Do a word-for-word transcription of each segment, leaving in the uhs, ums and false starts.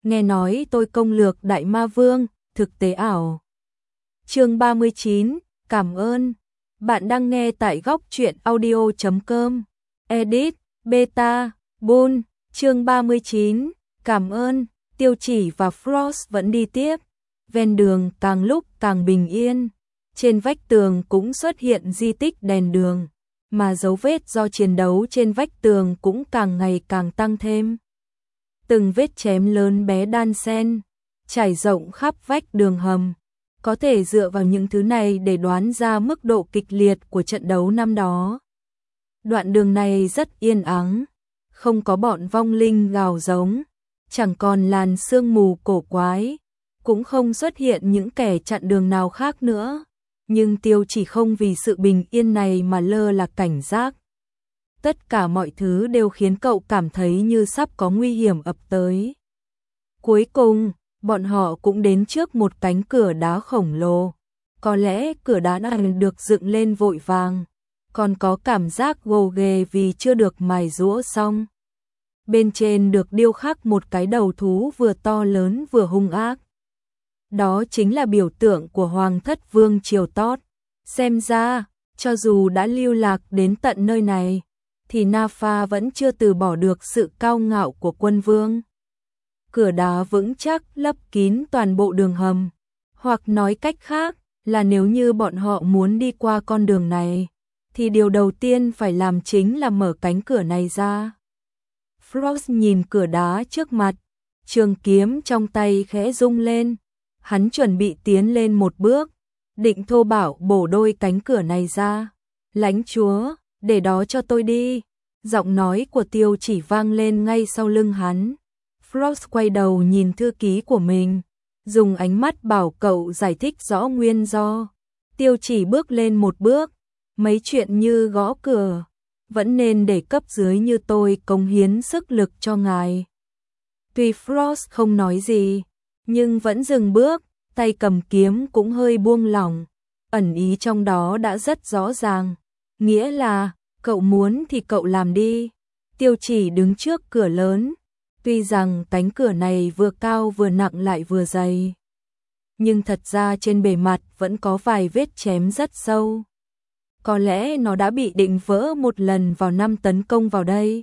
nghe nói tôi công lược Đại Ma Vương, thực tế ảo. Chương ba mươi chín, cảm ơn. Bạn đang nghe tại góc truyện audio chấm com. Edit, Beta, Bull, chương ba mươi chín, cảm ơn. Tiêu Chỉ và Frost vẫn đi tiếp. Ven đường càng lúc càng bình yên. Trên vách tường cũng xuất hiện di tích đèn đường, mà dấu vết do chiến đấu trên vách tường cũng càng ngày càng tăng thêm. Từng vết chém lớn bé đan xen, trải rộng khắp vách đường hầm. Có thể dựa vào những thứ này để đoán ra mức độ kịch liệt của trận đấu năm đó. Đoạn đường này rất yên ắng, không có bọn vong linh gào giống, chẳng còn làn sương mù cổ quái, cũng không xuất hiện những kẻ chặn đường nào khác nữa. Nhưng Tiêu Chỉ không vì sự bình yên này mà lơ là cảnh giác. Tất cả mọi thứ đều khiến cậu cảm thấy như sắp có nguy hiểm ập tới. Cuối cùng, bọn họ cũng đến trước một cánh cửa đá khổng lồ. Có lẽ cửa đá đã được dựng lên vội vàng, còn có cảm giác gồ ghề vì chưa được mài giũa xong. Bên trên được điêu khắc một cái đầu thú vừa to lớn vừa hung ác. Đó chính là biểu tượng của Hoàng Thất Vương Triều Tót. Xem ra, cho dù đã lưu lạc đến tận nơi này, thì Napha vẫn chưa từ bỏ được sự cao ngạo của quân vương. Cửa đá vững chắc lấp kín toàn bộ đường hầm, hoặc nói cách khác là nếu như bọn họ muốn đi qua con đường này, thì điều đầu tiên phải làm chính là mở cánh cửa này ra. Frost nhìn cửa đá trước mặt, trường kiếm trong tay khẽ rung lên, hắn chuẩn bị tiến lên một bước, định thô bạo bổ đôi cánh cửa này ra. Lãnh chúa, để đó cho tôi đi. Giọng nói của Tiêu Chỉ vang lên ngay sau lưng hắn. Frost quay đầu nhìn thư ký của mình, dùng ánh mắt bảo cậu giải thích rõ nguyên do. Tiêu Chỉ bước lên một bước, mấy chuyện như gõ cửa, vẫn nên để cấp dưới như tôi cống hiến sức lực cho ngài. Tuy Frost không nói gì, nhưng vẫn dừng bước, tay cầm kiếm cũng hơi buông lỏng. Ẩn ý trong đó đã rất rõ ràng, nghĩa là, cậu muốn thì cậu làm đi. Tiêu Chỉ đứng trước cửa lớn, tuy rằng cánh cửa này vừa cao vừa nặng lại vừa dày, nhưng thật ra trên bề mặt vẫn có vài vết chém rất sâu. Có lẽ nó đã bị định vỡ một lần vào năm tấn công vào đây.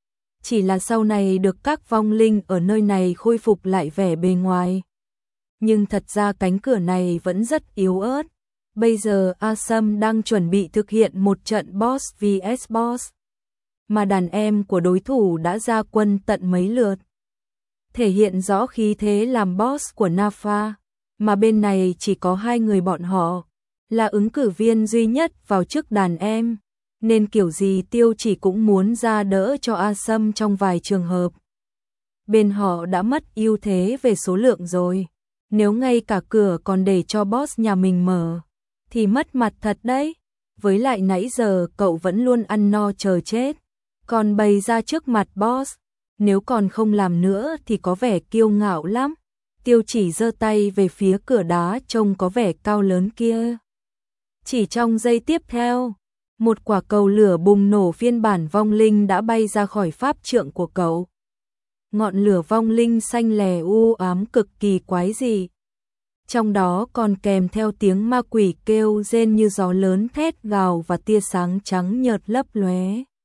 Chỉ là sau này được các vong linh ở nơi này khôi phục lại vẻ bề ngoài. Nhưng thật ra cánh cửa này vẫn rất yếu ớt. Bây giờ Asam đang chuẩn bị thực hiện một trận boss vs boss, mà đàn em của đối thủ đã ra quân tận mấy lượt, thể hiện rõ khí thế làm boss của Napha, mà bên này chỉ có hai người bọn họ, là ứng cử viên duy nhất vào chức đàn em, nên kiểu gì Tiêu Chỉ cũng muốn ra đỡ cho Asam trong vài trường hợp. Bên họ đã mất ưu thế về số lượng rồi, nếu ngay cả cửa còn để cho boss nhà mình mở, thì mất mặt thật đấy. Với lại nãy giờ cậu vẫn luôn ăn no chờ chết, còn bày ra trước mặt boss, nếu còn không làm nữa thì có vẻ kiêu ngạo lắm. Tiêu Chỉ giơ tay về phía cửa đá trông có vẻ cao lớn kia. Chỉ trong giây tiếp theo, một quả cầu lửa bùng nổ phiên bản vong linh đã bay ra khỏi pháp trượng của cậu. Ngọn lửa vong linh xanh lè u ám cực kỳ quái dị. Trong đó còn kèm theo tiếng ma quỷ kêu rên như gió lớn thét gào và tia sáng trắng nhợt lấp lóe.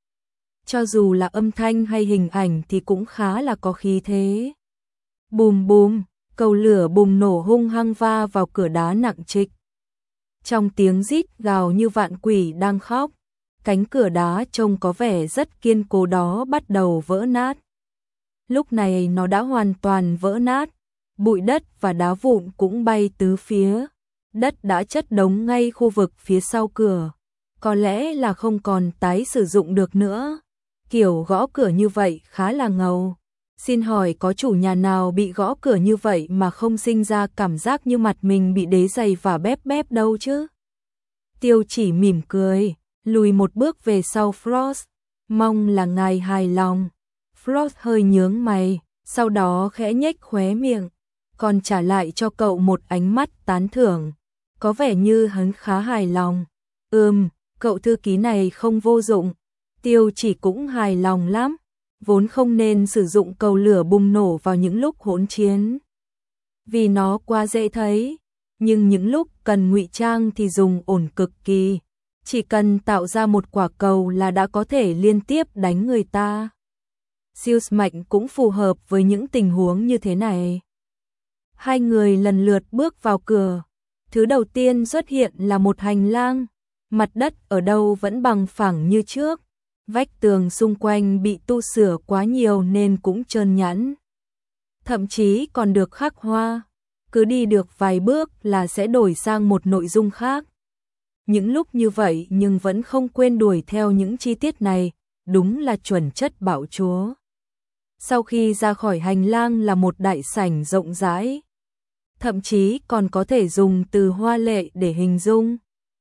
Cho dù là âm thanh hay hình ảnh thì cũng khá là có khí thế. Bùm bùm, cầu lửa bùng nổ hung hăng va vào cửa đá nặng trịch. Trong tiếng rít gào như vạn quỷ đang khóc, cánh cửa đá trông có vẻ rất kiên cố đó bắt đầu vỡ nát. Lúc này nó đã hoàn toàn vỡ nát. Bụi đất và đá vụn cũng bay tứ phía. Đất đã chất đống ngay khu vực phía sau cửa. Có lẽ là không còn tái sử dụng được nữa. Kiểu gõ cửa như vậy khá là ngầu. Xin hỏi có chủ nhà nào bị gõ cửa như vậy mà không sinh ra cảm giác như mặt mình bị đế giày và bép bép đâu chứ? Tiêu Chỉ mỉm cười, lùi một bước về sau Frost. Mong là ngài hài lòng. Frost hơi nhướng mày, sau đó khẽ nhếch khóe miệng, còn trả lại cho cậu một ánh mắt tán thưởng, có vẻ như hắn khá hài lòng. Ừm, cậu thư ký này không vô dụng. Tiêu Chỉ cũng hài lòng lắm. vốn không nên sử dụng cầu lửa bùng nổ vào những lúc hỗn chiến, vì nó quá dễ thấy, nhưng những lúc cần ngụy trang thì dùng ổn cực kỳ, chỉ cần tạo ra một quả cầu là đã có thể liên tiếp đánh người ta. Zeus mạnh cũng phù hợp với những tình huống như thế này. Hai người lần lượt bước vào cửa. Thứ đầu tiên xuất hiện là một hành lang, mặt đất ở đâu vẫn bằng phẳng như trước, vách tường xung quanh bị tu sửa quá nhiều nên cũng trơn nhẵn. Thậm chí còn được khắc hoa, cứ đi được vài bước là sẽ đổi sang một nội dung khác. Những lúc như vậy nhưng vẫn không quên đuổi theo những chi tiết này, đúng là chuẩn chất bạo chúa. Sau khi ra khỏi hành lang là một đại sảnh rộng rãi, thậm chí còn có thể dùng từ hoa lệ để hình dung.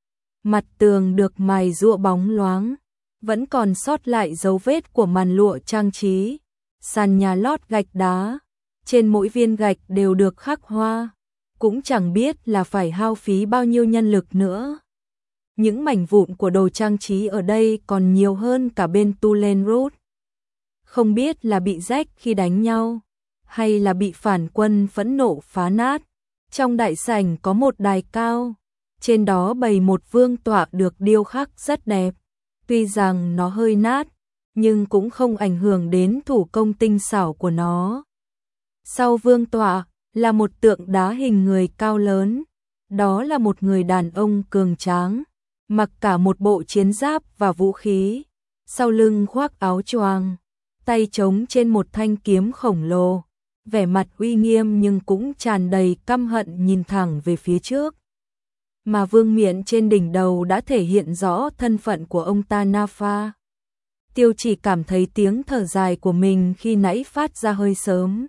Mặt tường được mài rũa bóng loáng, vẫn còn sót lại dấu vết của màn lụa trang trí, sàn nhà lót gạch đá, trên mỗi viên gạch đều được khắc hoa, cũng chẳng biết là phải hao phí bao nhiêu nhân lực nữa. Những mảnh vụn của đồ trang trí ở đây còn nhiều hơn cả bên Tulane Road. Không biết là bị rách khi đánh nhau, hay là bị phản quân phẫn nộ phá nát. Trong đại sảnh có một đài cao, trên đó bày một vương tọa được điêu khắc rất đẹp. Tuy rằng nó hơi nát, nhưng cũng không ảnh hưởng đến thủ công tinh xảo của nó. Sau vương tọa là một tượng đá hình người cao lớn, đó là một người đàn ông cường tráng, mặc cả một bộ chiến giáp và vũ khí, sau lưng khoác áo choàng, tay chống trên một thanh kiếm khổng lồ, vẻ mặt uy nghiêm nhưng cũng tràn đầy căm hận nhìn thẳng về phía trước. Mà vương miện trên đỉnh đầu đã thể hiện rõ thân phận của ông ta Napha. Tiêu Chỉ cảm thấy tiếng thở dài của mình khi nãy phát ra hơi sớm.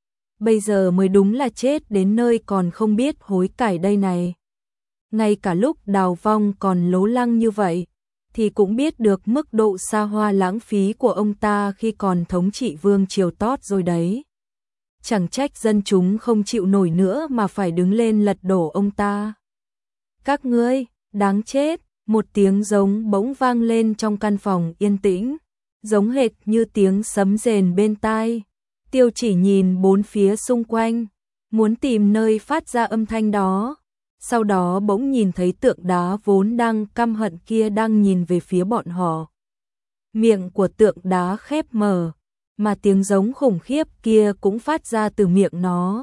Bây giờ mới đúng là chết đến nơi còn không biết hối cải đây này. Ngay cả lúc Đào Vong còn lố lăng như vậy, thì cũng biết được mức độ xa hoa lãng phí của ông ta khi còn thống trị vương triều Tót rồi đấy. Chẳng trách dân chúng không chịu nổi nữa mà phải đứng lên lật đổ ông ta. Các ngươi, đáng chết, một tiếng giống bỗng vang lên trong căn phòng yên tĩnh, giống hệt như tiếng sấm rền bên tai. Tiêu Chỉ nhìn bốn phía xung quanh, muốn tìm nơi phát ra âm thanh đó. Sau đó bỗng nhìn thấy tượng đá vốn đang căm hận kia đang nhìn về phía bọn họ. Miệng của tượng đá khép mở, mà tiếng giống khủng khiếp kia cũng phát ra từ miệng nó.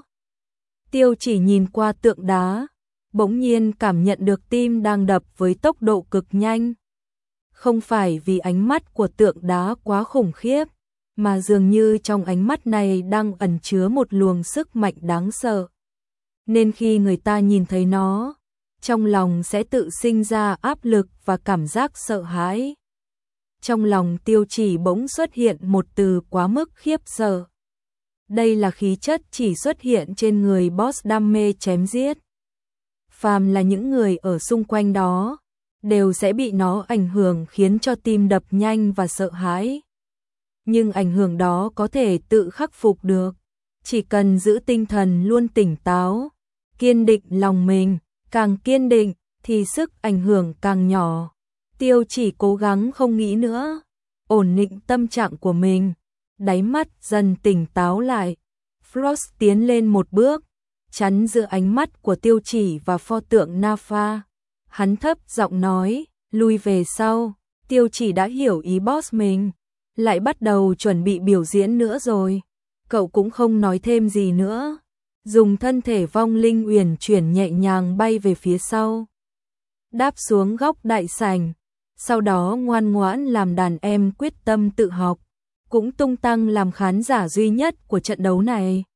Tiêu Chỉ nhìn qua tượng đá, bỗng nhiên cảm nhận được tim đang đập với tốc độ cực nhanh. Không phải vì ánh mắt của tượng đá quá khủng khiếp, mà dường như trong ánh mắt này đang ẩn chứa một luồng sức mạnh đáng sợ. Nên khi người ta nhìn thấy nó, trong lòng sẽ tự sinh ra áp lực và cảm giác sợ hãi. Trong lòng Tiêu Chỉ bỗng xuất hiện một từ quá mức khiếp sợ. Đây là khí chất chỉ xuất hiện trên người boss đam mê chém giết. Phàm là những người ở xung quanh đó, đều sẽ bị nó ảnh hưởng khiến cho tim đập nhanh và sợ hãi. Nhưng ảnh hưởng đó có thể tự khắc phục được, chỉ cần giữ tinh thần luôn tỉnh táo, kiên định lòng mình, càng kiên định thì sức ảnh hưởng càng nhỏ. Tiêu Chỉ cố gắng không nghĩ nữa, ổn định tâm trạng của mình, đáy mắt dần tỉnh táo lại. Frost tiến lên một bước, chắn giữa ánh mắt của Tiêu Chỉ và pho tượng Napha. Hắn thấp giọng nói, lui về sau. Tiêu Chỉ đã hiểu ý boss mình, lại bắt đầu chuẩn bị biểu diễn nữa rồi. Cậu cũng không nói thêm gì nữa, dùng thân thể vong linh uyển chuyển nhẹ nhàng bay về phía sau, đáp xuống góc đại sảnh, sau đó ngoan ngoãn làm đàn em quyết tâm tự học, cũng tung tăng làm khán giả duy nhất của trận đấu này.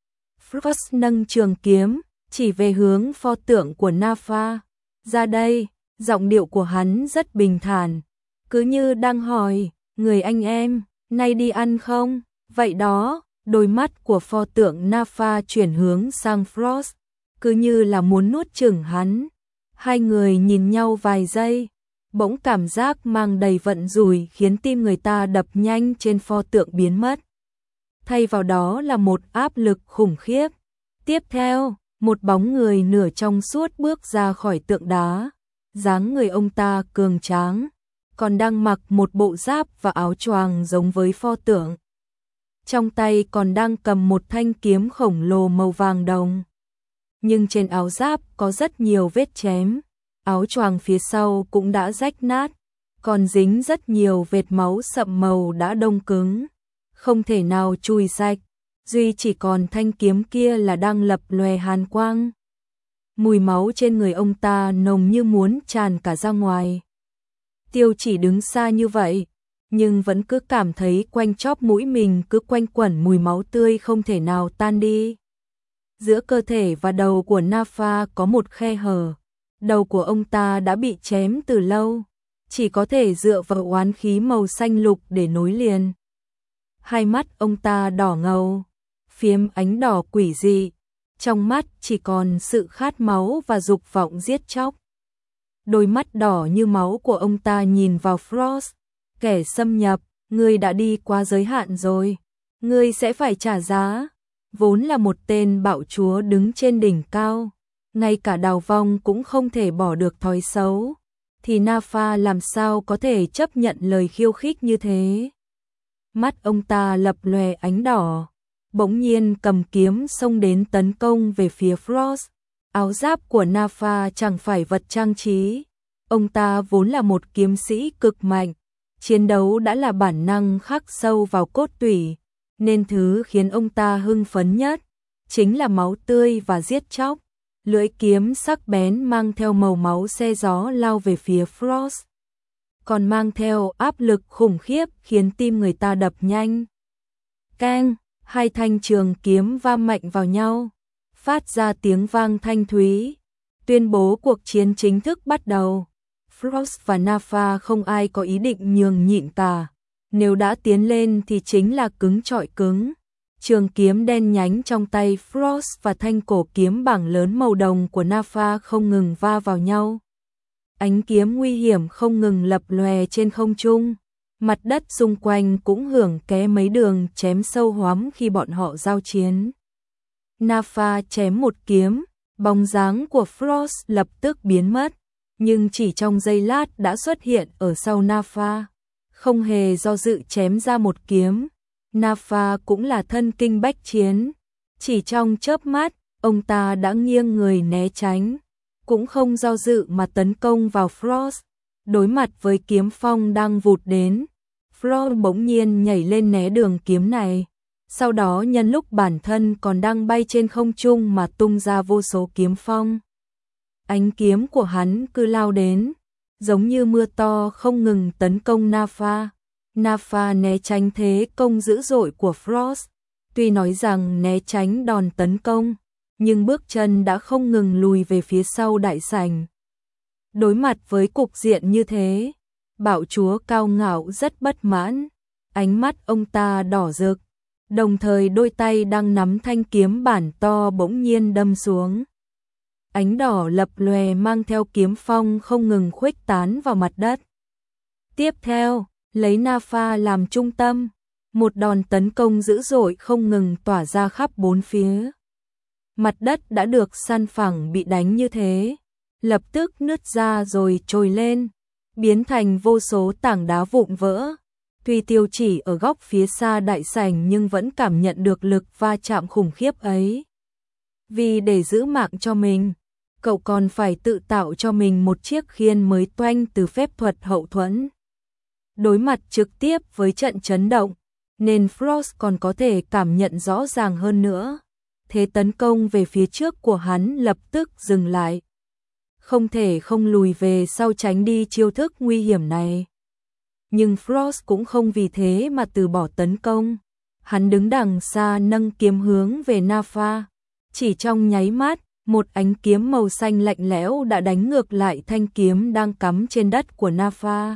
Frost nâng trường kiếm, chỉ về hướng pho tượng của Napha. Ra đây, giọng điệu của hắn rất bình thản, cứ như đang hỏi, người anh em, nay đi ăn không? Vậy đó, đôi mắt của pho tượng Napha chuyển hướng sang Frost, cứ như là muốn nuốt chửng hắn. Hai người nhìn nhau vài giây, bỗng cảm giác mang đầy vận rủi khiến tim người ta đập nhanh trên pho tượng biến mất. Thay vào đó là một áp lực khủng khiếp. Tiếp theo, một bóng người nửa trong suốt bước ra khỏi tượng đá. Dáng người ông ta cường tráng, còn đang mặc một bộ giáp và áo choàng giống với pho tượng. trong tay còn đang cầm một thanh kiếm khổng lồ màu vàng đồng. Nhưng trên áo giáp có rất nhiều vết chém, áo choàng phía sau cũng đã rách nát, còn dính rất nhiều vệt máu sậm màu đã đông cứng, không thể nào chùi sạch, duy chỉ còn thanh kiếm kia là đang lập lòe hàn quang. Mùi máu trên người ông ta nồng như muốn tràn cả ra ngoài. Tiêu Chỉ đứng xa như vậy, nhưng vẫn cứ cảm thấy quanh chóp mũi mình cứ quanh quẩn mùi máu tươi không thể nào tan đi. Giữa cơ thể và đầu của Napha có một khe hở, đầu của ông ta đã bị chém từ lâu, chỉ có thể dựa vào oán khí màu xanh lục để nối liền. Hai mắt ông ta đỏ ngầu, phiếm ánh đỏ quỷ dị, trong mắt chỉ còn sự khát máu và dục vọng giết chóc. Đôi mắt đỏ như máu của ông ta nhìn vào Frost, kẻ xâm nhập, ngươi đã đi qua giới hạn rồi, ngươi sẽ phải trả giá. Vốn là một tên bạo chúa đứng trên đỉnh cao, ngay cả Đào Vong cũng không thể bỏ được thói xấu, thì Napha làm sao có thể chấp nhận lời khiêu khích như thế. Mắt ông ta lập lòe ánh đỏ, bỗng nhiên cầm kiếm xông đến tấn công về phía Frost. Áo giáp của Napha chẳng phải vật trang trí, ông ta vốn là một kiếm sĩ cực mạnh, chiến đấu đã là bản năng khắc sâu vào cốt tủy, nên thứ khiến ông ta hưng phấn nhất chính là máu tươi và giết chóc. Lưỡi kiếm sắc bén mang theo màu máu xe gió lao về phía Frost, còn mang theo áp lực khủng khiếp khiến tim người ta đập nhanh. Keng, hai thanh trường kiếm va mạnh vào nhau, phát ra tiếng vang thanh thúy, tuyên bố cuộc chiến chính thức bắt đầu. Frost và Napha không ai có ý định nhường nhịn cả, nếu đã tiến lên thì chính là cứng chọi cứng. Trường kiếm đen nhánh trong tay Frost và thanh cổ kiếm bảng lớn màu đồng của Napha không ngừng va vào nhau. Ánh kiếm nguy hiểm không ngừng lập lòe trên không trung, mặt đất xung quanh cũng hưởng ké mấy đường chém sâu hoắm khi bọn họ giao chiến. Napha chém một kiếm, bóng dáng của Frost lập tức biến mất, nhưng chỉ trong giây lát đã xuất hiện ở sau Napha, không hề do dự chém ra một kiếm. Napha cũng là thân kinh bách chiến, chỉ trong chớp mắt, ông ta đã nghiêng người né tránh, cũng không do dự mà tấn công vào Frost. Đối mặt với kiếm phong đang vụt đến, Frost bỗng nhiên nhảy lên né đường kiếm này, sau đó nhân lúc bản thân còn đang bay trên không trung mà tung ra vô số kiếm phong. Ánh kiếm của hắn cứ lao đến, giống như mưa to không ngừng tấn công Napha. Napha né tránh thế công dữ dội của Frost, tuy nói rằng né tránh đòn tấn công, nhưng bước chân đã không ngừng lùi về phía sau đại sảnh. Đối mặt với cục diện như thế, bạo chúa cao ngạo rất bất mãn, ánh mắt ông ta đỏ rực, đồng thời đôi tay đang nắm thanh kiếm bản to bỗng nhiên đâm xuống. Ánh đỏ lập lòe mang theo kiếm phong không ngừng khuếch tán vào mặt đất. Tiếp theo, lấy Napha làm trung tâm, một đòn tấn công dữ dội không ngừng tỏa ra khắp bốn phía. Mặt đất đã được săn phẳng bị đánh như thế, lập tức nứt ra rồi trồi lên, biến thành vô số tảng đá vụn vỡ. Tuy Tiêu Chỉ ở góc phía xa đại sảnh nhưng vẫn cảm nhận được lực va chạm khủng khiếp ấy. Vì để giữ mạng cho mình, cậu còn phải tự tạo cho mình một chiếc khiên mới toanh từ phép thuật hậu thuẫn. Đối mặt trực tiếp với trận chấn động, nên Frost còn có thể cảm nhận rõ ràng hơn nữa. Thế tấn công về phía trước của hắn lập tức dừng lại. Không thể không lùi về sau tránh đi chiêu thức nguy hiểm này. Nhưng Frost cũng không vì thế mà từ bỏ tấn công. Hắn đứng đằng xa nâng kiếm hướng về Napha. Chỉ trong nháy mắt, một ánh kiếm màu xanh lạnh lẽo đã đánh ngược lại thanh kiếm đang cắm trên đất của Napha.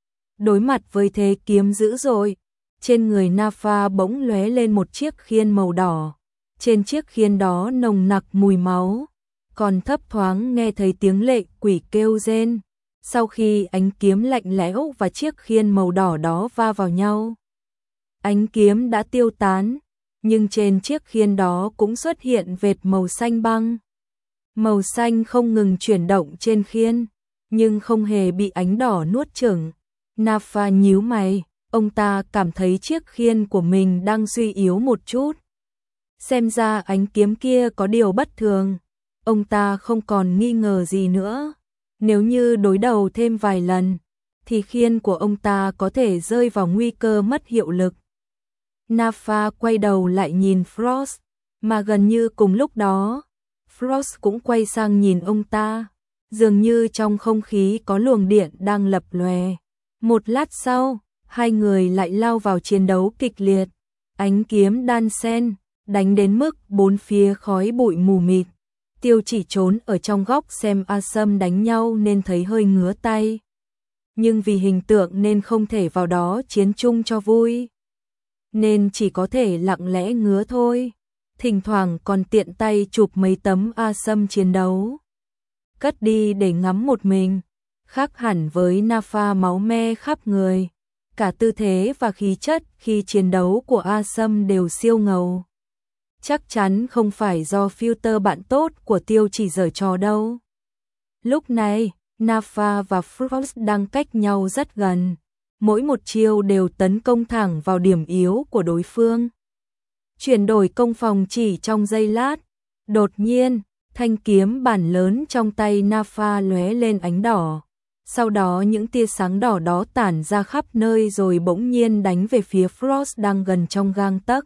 Đối mặt với thế kiếm dữ dội, trên người Napha bỗng lóe lên một chiếc khiên màu đỏ. Trên chiếc khiên đó nồng nặc mùi máu, còn thấp thoáng nghe thấy tiếng lệ quỷ kêu rên. Sau khi ánh kiếm lạnh lẽo và chiếc khiên màu đỏ đó va vào nhau, ánh kiếm đã tiêu tán, nhưng trên chiếc khiên đó cũng xuất hiện vệt màu xanh băng. Màu xanh không ngừng chuyển động trên khiên, nhưng không hề bị ánh đỏ nuốt chửng. Napha nhíu mày, ông ta cảm thấy chiếc khiên của mình đang suy yếu một chút. Xem ra ánh kiếm kia có điều bất thường, ông ta không còn nghi ngờ gì nữa. Nếu như đối đầu thêm vài lần, thì khiên của ông ta có thể rơi vào nguy cơ mất hiệu lực. Napha quay đầu lại nhìn Frost, mà gần như cùng lúc đó, Frost cũng quay sang nhìn ông ta, dường như trong không khí có luồng điện đang lập lòe. Một lát sau, hai người lại lao vào chiến đấu kịch liệt, ánh kiếm đan xen, đánh đến mức bốn phía khói bụi mù mịt. Tiêu Chỉ trốn ở trong góc xem A Sâm đánh nhau nên thấy hơi ngứa tay. Nhưng vì hình tượng nên không thể vào đó chiến chung cho vui, nên chỉ có thể lặng lẽ ngứa thôi. Thỉnh thoảng còn tiện tay chụp mấy tấm A Sâm chiến đấu, cất đi để ngắm một mình. Khác hẳn với Napha máu me khắp người, cả tư thế và khí chất khi chiến đấu của A Sâm đều siêu ngầu. Chắc chắn không phải do filter bạn tốt của Tiêu Chỉ giở trò đâu. Lúc này, Napha và Frost đang cách nhau rất gần, mỗi một chiêu đều tấn công thẳng vào điểm yếu của đối phương. Chuyển đổi công phòng chỉ trong giây lát, đột nhiên, thanh kiếm bản lớn trong tay Napha lóe lên ánh đỏ. Sau đó những tia sáng đỏ đó tản ra khắp nơi rồi bỗng nhiên đánh về phía Frost đang gần trong gang tấc.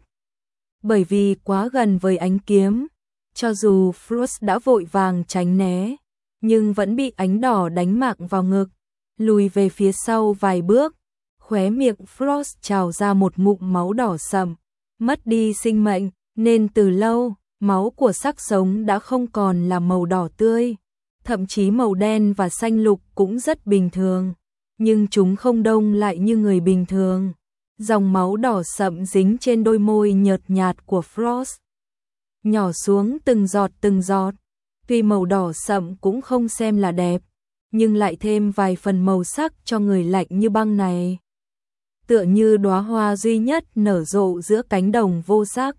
Bởi vì quá gần với ánh kiếm, cho dù Frost đã vội vàng tránh né, nhưng vẫn bị ánh đỏ đánh mạng vào ngực, lùi về phía sau vài bước. Khóe miệng Frost trào ra một ngụm máu đỏ sậm, mất đi sinh mệnh, nên từ lâu, máu của xác sống đã không còn là màu đỏ tươi, thậm chí màu đen và xanh lục cũng rất bình thường, nhưng chúng không đông lại như người bình thường. Dòng máu đỏ sậm dính trên đôi môi nhợt nhạt của Frost, nhỏ xuống từng giọt từng giọt. Tuy màu đỏ sậm cũng không xem là đẹp, nhưng lại thêm vài phần màu sắc cho người lạnh như băng này. Tựa như đóa hoa duy nhất nở rộ giữa cánh đồng vô sắc.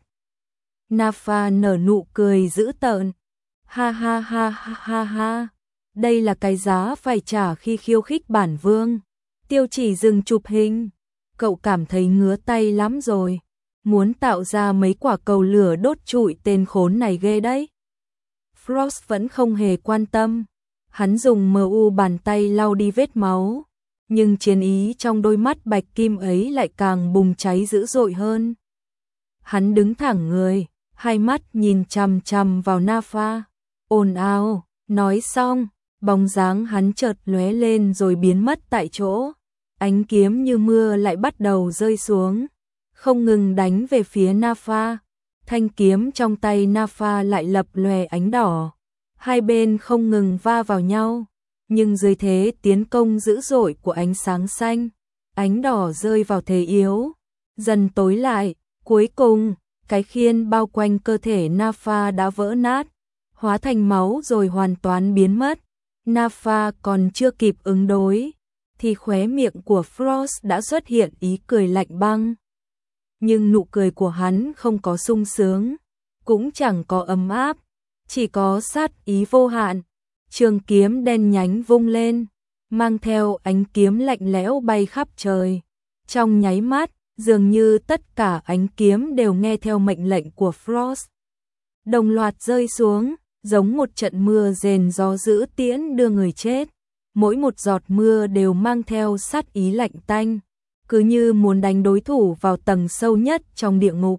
Napha nở nụ cười dữ tợn. Ha ha ha ha ha ha. Đây là cái giá phải trả khi khiêu khích bản vương. Tiêu Chỉ dừng chụp hình. Cậu cảm thấy ngứa tay lắm rồi. Muốn tạo ra mấy quả cầu lửa đốt trụi tên khốn này ghê đấy. Frost vẫn không hề quan tâm. Hắn dùng mờ u bàn tay lau đi vết máu. Nhưng chiến ý trong đôi mắt bạch kim ấy lại càng bùng cháy dữ dội hơn. Hắn đứng thẳng người, hai mắt nhìn chằm chằm vào Napha. Ồn ào, nói xong, bóng dáng hắn chợt lóe lên rồi biến mất tại chỗ. Ánh kiếm như mưa lại bắt đầu rơi xuống, không ngừng đánh về phía Napha. Thanh kiếm trong tay Napha lại lập lòe ánh đỏ. Hai bên không ngừng va vào nhau, nhưng dưới thế tiến công dữ dội của ánh sáng xanh, ánh đỏ rơi vào thế yếu, dần tối lại. Cuối cùng, cái khiên bao quanh cơ thể Napha đã vỡ nát, hóa thành máu rồi hoàn toàn biến mất. Napha còn chưa kịp ứng đối, thì khóe miệng của Frost đã xuất hiện ý cười lạnh băng. Nhưng nụ cười của hắn không có sung sướng, cũng chẳng có ấm áp, chỉ có sát ý vô hạn. Trường kiếm đen nhánh vung lên, mang theo ánh kiếm lạnh lẽo bay khắp trời. Trong nháy mắt, dường như tất cả ánh kiếm đều nghe theo mệnh lệnh của Frost, đồng loạt rơi xuống, giống một trận mưa rền gió dữ tiễn đưa người chết. Mỗi một giọt mưa đều mang theo sát ý lạnh tanh, cứ như muốn đánh đối thủ vào tầng sâu nhất trong địa ngục,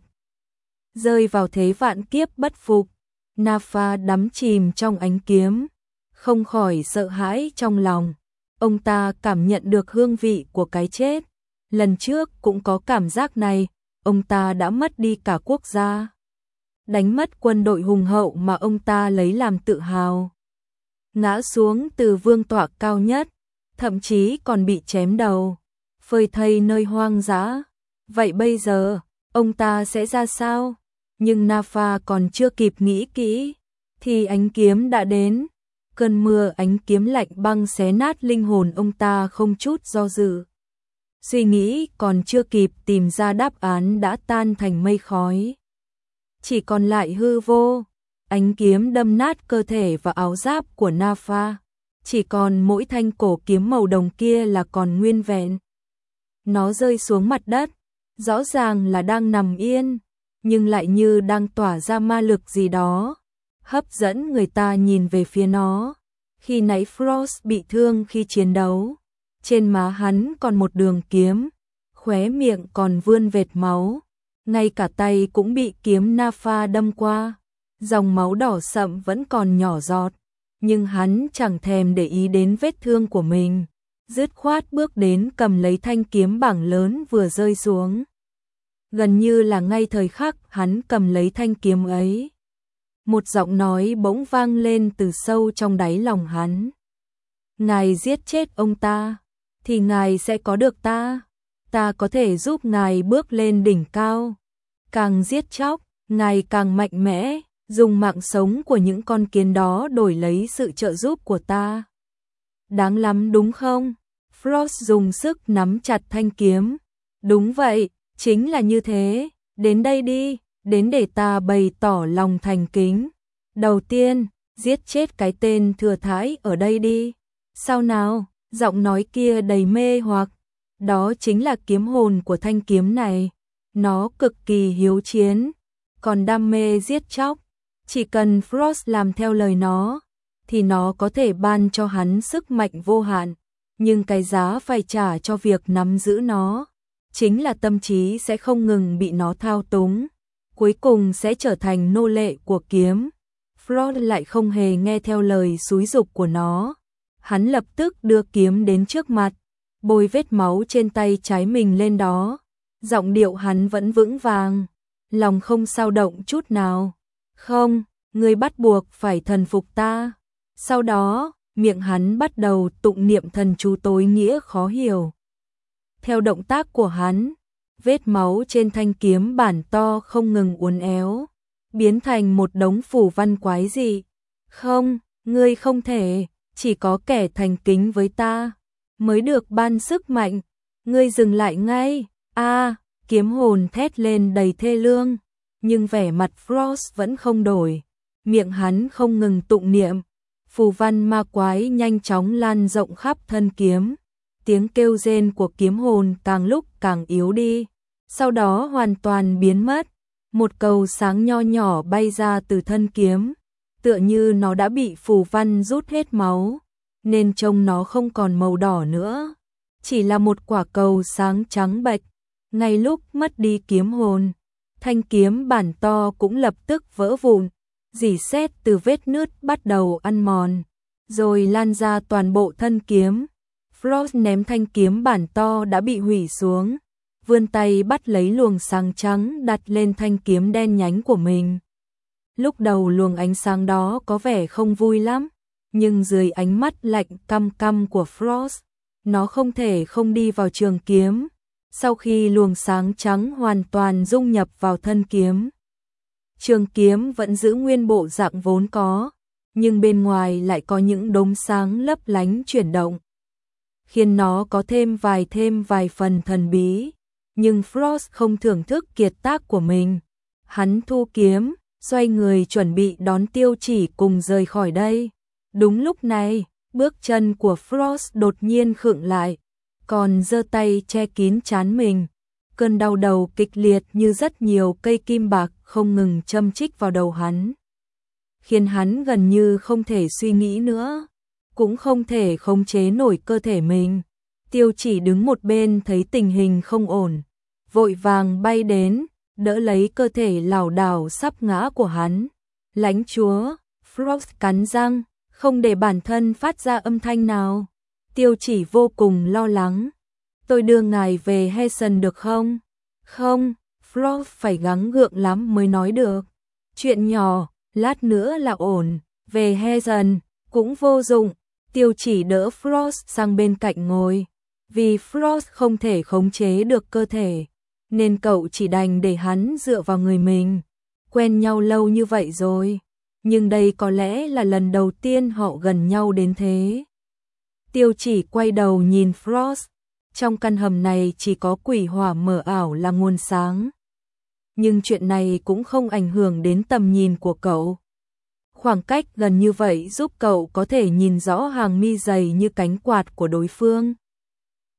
rơi vào thế vạn kiếp bất phục. Napha đắm chìm trong ánh kiếm, không khỏi sợ hãi trong lòng. Ông ta cảm nhận được hương vị của cái chết. Lần trước cũng có cảm giác này, ông ta đã mất đi cả quốc gia, đánh mất quân đội hùng hậu mà ông ta lấy làm tự hào, ngã xuống từ vương tọa cao nhất, thậm chí còn bị chém đầu, phơi thây nơi hoang dã. Vậy bây giờ, ông ta sẽ ra sao? Nhưng Napha còn chưa kịp nghĩ kỹ, thì ánh kiếm đã đến. Cơn mưa ánh kiếm lạnh băng xé nát linh hồn ông ta không chút do dự. Suy nghĩ còn chưa kịp tìm ra đáp án đã tan thành mây khói. Chỉ còn lại hư vô. Ánh kiếm đâm nát cơ thể và áo giáp của Napha. Chỉ còn mỗi thanh cổ kiếm màu đồng kia là còn nguyên vẹn. nó rơi xuống mặt đất, rõ ràng là đang nằm yên, nhưng lại như đang tỏa ra ma lực gì đó, hấp dẫn người ta nhìn về phía nó. Khi nãy Frost bị thương khi chiến đấu, trên má hắn còn một đường kiếm, khóe miệng còn vươn vệt máu, ngay cả tay cũng bị kiếm Napha đâm qua, dòng máu đỏ sậm vẫn còn nhỏ giọt, nhưng hắn chẳng thèm để ý đến vết thương của mình, dứt khoát bước đến cầm lấy thanh kiếm bảng lớn vừa rơi xuống. Gần như là ngay thời khắc hắn cầm lấy thanh kiếm ấy, một giọng nói bỗng vang lên từ sâu trong đáy lòng hắn. Ngài giết chết ông ta, thì ngài sẽ có được ta. Ta có thể giúp ngài bước lên đỉnh cao. Càng giết chóc, ngài càng mạnh mẽ, dùng mạng sống của những con kiến đó đổi lấy sự trợ giúp của ta. Đáng lắm đúng không? Frost dùng sức nắm chặt thanh kiếm. Đúng vậy, chính là như thế. Đến đây đi, đến để ta bày tỏ lòng thành kính. Đầu tiên, giết chết cái tên thừa thãi ở đây đi. Sao nào? Giọng nói kia đầy mê hoặc. Đó chính là kiếm hồn của thanh kiếm này. Nó cực kỳ hiếu chiến, còn đam mê giết chóc. Chỉ cần Frost làm theo lời nó, thì nó có thể ban cho hắn sức mạnh vô hạn. Nhưng cái giá phải trả cho việc nắm giữ nó, chính là tâm trí sẽ không ngừng bị nó thao túng, cuối cùng sẽ trở thành nô lệ của kiếm. Frost lại không hề nghe theo lời xúi giục của nó. Hắn lập tức đưa kiếm đến trước mặt, bôi vết máu trên tay trái mình lên đó. Giọng điệu hắn vẫn vững vàng, lòng không dao động chút nào. Không, ngươi bắt buộc phải thần phục ta. Sau đó, miệng hắn bắt đầu tụng niệm thần chú tối nghĩa khó hiểu. Theo động tác của hắn, vết máu trên thanh kiếm bản to không ngừng uốn éo, biến thành một đống phù văn quái dị. Không, ngươi không thể, chỉ có kẻ thành kính với ta mới được ban sức mạnh. Ngươi dừng lại ngay. A, à, kiếm hồn thét lên đầy thê lương, nhưng vẻ mặt Frost vẫn không đổi. Miệng hắn không ngừng tụng niệm, phù văn ma quái nhanh chóng lan rộng khắp thân kiếm. Tiếng kêu rên của kiếm hồn càng lúc càng yếu đi, sau đó hoàn toàn biến mất. Một cầu sáng nho nhỏ bay ra từ thân kiếm, tựa như nó đã bị phù văn rút hết máu, nên trông nó không còn màu đỏ nữa, chỉ là một quả cầu sáng trắng bệch. Ngay lúc mất đi kiếm hồn, thanh kiếm bản to cũng lập tức vỡ vụn, rỉ sét từ vết nứt bắt đầu ăn mòn, rồi lan ra toàn bộ thân kiếm. Frost ném thanh kiếm bản to đã bị hủy xuống, vươn tay bắt lấy luồng sáng trắng đặt lên thanh kiếm đen nhánh của mình. Lúc đầu luồng ánh sáng đó có vẻ không vui lắm, nhưng dưới ánh mắt lạnh căm căm của Frost, nó không thể không đi vào trường kiếm. Sau khi luồng sáng trắng hoàn toàn dung nhập vào thân kiếm, trường kiếm vẫn giữ nguyên bộ dạng vốn có, nhưng bên ngoài lại có những đốm sáng lấp lánh chuyển động, khiến nó có thêm vài thêm vài phần thần bí. Nhưng Frost không thưởng thức kiệt tác của mình. Hắn thu kiếm, xoay người chuẩn bị đón Tiêu Chỉ cùng rời khỏi đây. Đúng lúc này, bước chân của Frost đột nhiên khựng lại, còn giơ tay che kín trán mình. Cơn đau đầu kịch liệt như rất nhiều cây kim bạc không ngừng châm chích vào đầu hắn, khiến hắn gần như không thể suy nghĩ nữa, cũng không thể khống chế nổi cơ thể mình. Tiêu Chỉ đứng một bên thấy tình hình không ổn, vội vàng bay đến, đỡ lấy cơ thể lảo đảo sắp ngã của hắn. Lãnh chúa, Frost cắn răng, không để bản thân phát ra âm thanh nào. Tiêu Chỉ vô cùng lo lắng. Tôi đưa ngài về Hessen được không? Không, Frost phải gắng gượng lắm mới nói được. Chuyện nhỏ, lát nữa là ổn, về Hessen cũng vô dụng. Tiêu Chỉ đỡ Frost sang bên cạnh ngồi. Vì Frost không thể khống chế được cơ thể, nên cậu chỉ đành để hắn dựa vào người mình. Quen nhau lâu như vậy rồi, nhưng đây có lẽ là lần đầu tiên họ gần nhau đến thế. Tiêu Chỉ quay đầu nhìn Frost. Trong căn hầm này chỉ có quỷ hỏa mờ ảo là nguồn sáng. Nhưng chuyện này cũng không ảnh hưởng đến tầm nhìn của cậu. Khoảng cách gần như vậy giúp cậu có thể nhìn rõ hàng mi dày như cánh quạt của đối phương.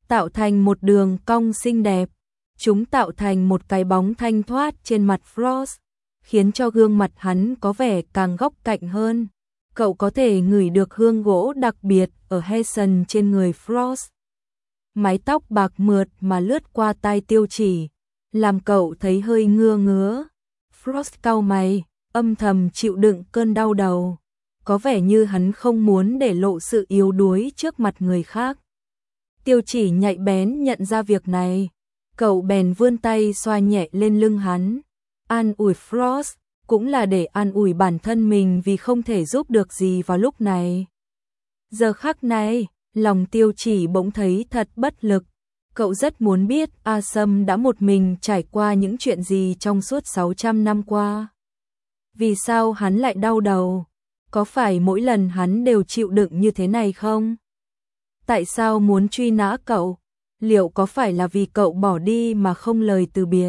tạo thành một đường cong xinh đẹp. Chúng tạo thành một cái bóng thanh thoát trên mặt Frost, khiến cho gương mặt hắn có vẻ càng góc cạnh hơn. Cậu có thể ngửi được hương gỗ đặc biệt ở Hazen trên người Frost. Mái tóc bạc mượt mà lướt qua tai Tiêu Chỉ, làm cậu thấy hơi ngứa ngứa. Frost cau mày, âm thầm chịu đựng cơn đau đầu. Có vẻ như hắn không muốn để lộ sự yếu đuối trước mặt người khác. Tiêu Chỉ nhạy bén nhận ra việc này. Cậu bèn vươn tay xoa nhẹ lên lưng hắn. An ủi Frost, cũng là để an ủi bản thân mình vì không thể giúp được gì vào lúc này. Giờ khắc này, lòng Tiêu Chỉ bỗng thấy thật bất lực. Cậu rất muốn biết A Sâm đã một mình trải qua những chuyện gì trong suốt sáu trăm năm qua. Vì sao hắn lại đau đầu? Có phải mỗi lần hắn đều chịu đựng như thế này không? Tại sao muốn truy nã cậu? Liệu có phải là vì cậu bỏ đi mà không lời từ biệt?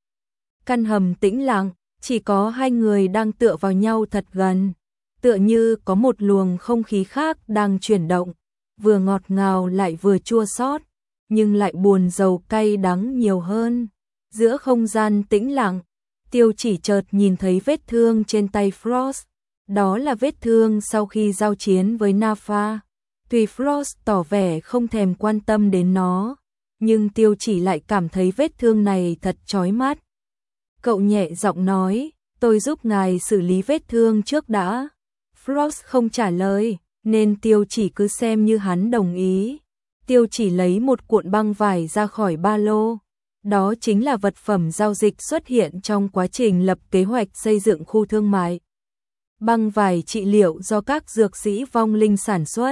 Căn hầm tĩnh lặng, chỉ có hai người đang tựa vào nhau thật gần. Tựa như có một luồng không khí khác đang chuyển động, vừa ngọt ngào lại vừa chua xót, nhưng lại buồn dầu cay đắng nhiều hơn. Giữa không gian tĩnh lặng, Tiêu Chỉ chợt nhìn thấy vết thương trên tay Frost. Đó là vết thương sau khi giao chiến với Napha. Tuy Frost tỏ vẻ không thèm quan tâm đến nó, nhưng Tiêu Chỉ lại cảm thấy vết thương này thật chói mắt. Cậu nhẹ giọng nói, tôi giúp ngài xử lý vết thương trước đã. Frost không trả lời, nên Tiêu Chỉ cứ xem như hắn đồng ý. Tiêu Chỉ lấy một cuộn băng vải ra khỏi ba lô. Đó chính là vật phẩm giao dịch xuất hiện trong quá trình lập kế hoạch xây dựng khu thương mại. Băng vải trị liệu do các dược sĩ vong linh sản xuất.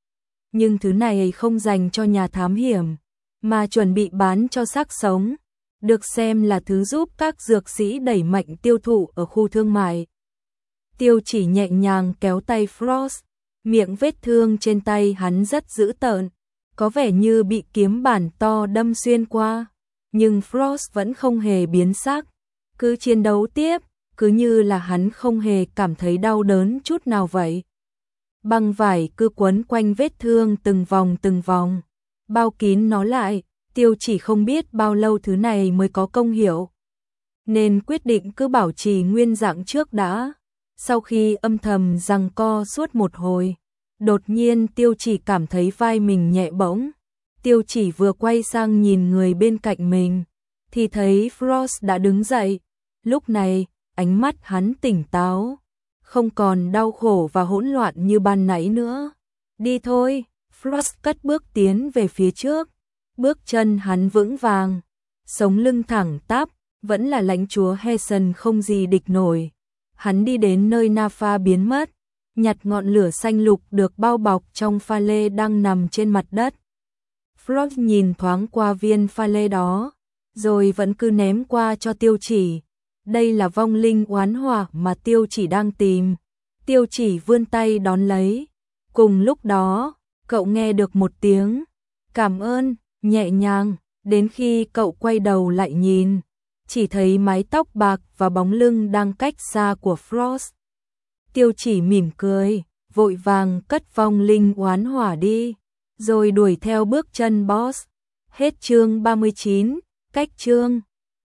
Nhưng thứ này không dành cho nhà thám hiểm, mà chuẩn bị bán cho xác sống, được xem là thứ giúp các dược sĩ đẩy mạnh tiêu thụ ở khu thương mại. Tiêu Chỉ nhẹ nhàng kéo tay Frost, miệng vết thương trên tay hắn rất dữ tợn, có vẻ như bị kiếm bản to đâm xuyên qua, nhưng Frost vẫn không hề biến sắc, cứ chiến đấu tiếp, cứ như là hắn không hề cảm thấy đau đớn chút nào vậy. Băng vải cứ quấn quanh vết thương từng vòng từng vòng, bao kín nó lại. Tiêu Chỉ không biết bao lâu thứ này mới có công hiệu, nên quyết định cứ bảo trì nguyên dạng trước đã. Sau khi âm thầm giằng co suốt một hồi, đột nhiên Tiêu Chỉ cảm thấy vai mình nhẹ bỗng. Tiêu Chỉ vừa quay sang nhìn người bên cạnh mình, thì thấy Frost đã đứng dậy. Lúc này, ánh mắt hắn tỉnh táo, không còn đau khổ và hỗn loạn như ban nãy nữa. Đi thôi, Frost cất bước tiến về phía trước. Bước chân hắn vững vàng, sống lưng thẳng tắp, vẫn là lãnh chúa Hazen không gì địch nổi. Hắn đi đến nơi Napha biến mất, nhặt ngọn lửa xanh lục được bao bọc trong pha lê đang nằm trên mặt đất. Frost nhìn thoáng qua viên pha lê đó, rồi vẫn cứ ném qua cho Tiêu Chỉ. Đây là vong linh oán hỏa mà Tiêu Chỉ đang tìm. Tiêu Chỉ vươn tay đón lấy. Cùng lúc đó, cậu nghe được một tiếng cảm ơn nhẹ nhàng, đến khi cậu quay đầu lại nhìn, chỉ thấy mái tóc bạc và bóng lưng đang cách xa của Frost. Tiêu Chỉ mỉm cười, vội vàng cất vong linh oán hỏa đi, rồi đuổi theo bước chân boss. Hết chương ba mươi chín, cách chương.